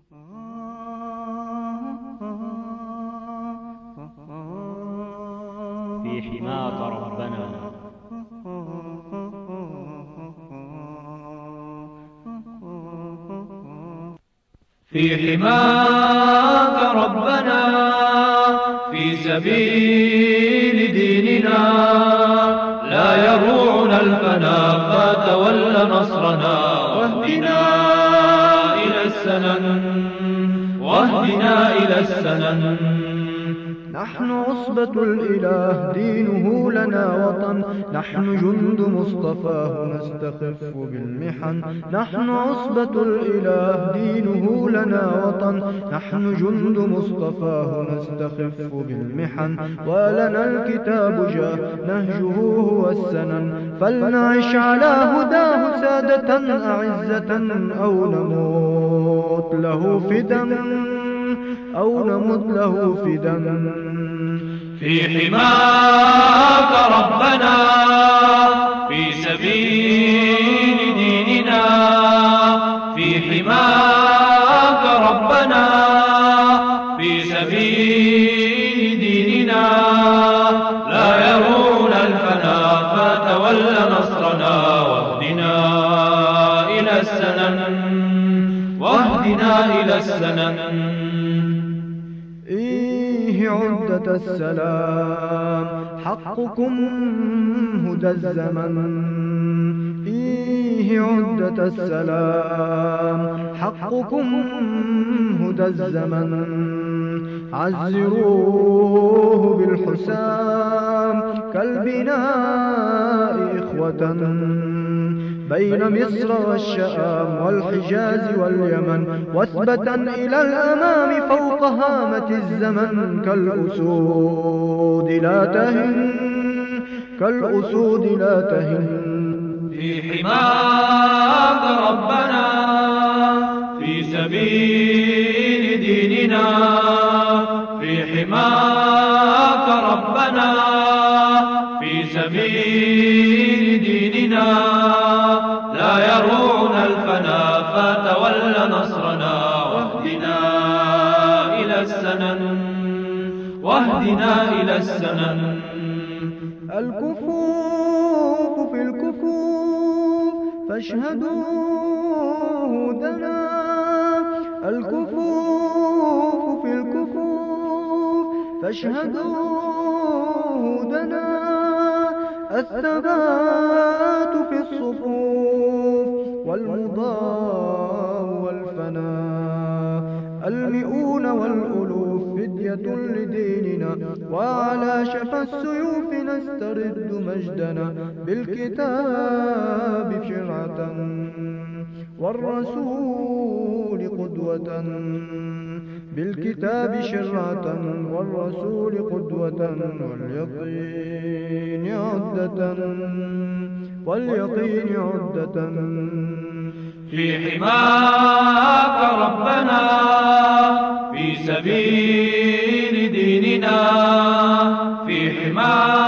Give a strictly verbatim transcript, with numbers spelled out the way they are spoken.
في حماك ربنا. في حماك ربنا، في سبيل ديننا، لا يروعنا الفنا فتول نصرنا. واهدنا إلى السنن، واهدنا إلى السنن. نحن عصبة الإله دينه لنا وطن، نحن جند مصطفاه نستخف بالمحن. نحن عصبة الإله دينه لنا وطن، نحن جند مصطفاه نستخف بالمحن. ولنا الكتاب جاه نهجه هو السنن، فلنعش على هداه سادة أعزة، أو نموت له فدا، أو نمت له فدا. في حماك ربنا، في سبيل ديننا، في حماك ربنا، في سبيل ديننا، لا يرون الفنا فتول نصرنا. واهدنا إلى السنن، واهدنا إلى السنن. إيه عدة السلام حقكم هدى الزمن، إيه عدة السلام حقكم هدى الزمن. عزروه بالحسام كالبناء إخوة، بين مصر والشام والحجاز واليمن، واثبتا إلى الأمام فوق هامة الزمن. كالأسود لا تهن، كالأسود لا تهن. في حماك ربنا، في سبيل ديننا، في حماك ربنا، في سبيل ديننا، لا يرون الفنا فتول نصرنا. واهدنا إلى السنن، واهدنا إلى السنن. الكفوف في الكفوف فاشهدوا هدنا، الكفوف في الكفوف فاشهدوا هدنا. الثبات في الصفوف والمضاء والفناء، المئون والألوف فدية لديننا، وعلى شفا السيوف نسترد مجدنا. بالكتاب شرعة والرسول قدوة، بالكتاب شرعة والرسول قدوة. واليقين عدة، واليقين عدة. في حماك ربنا، في سبيل ديننا، في حماك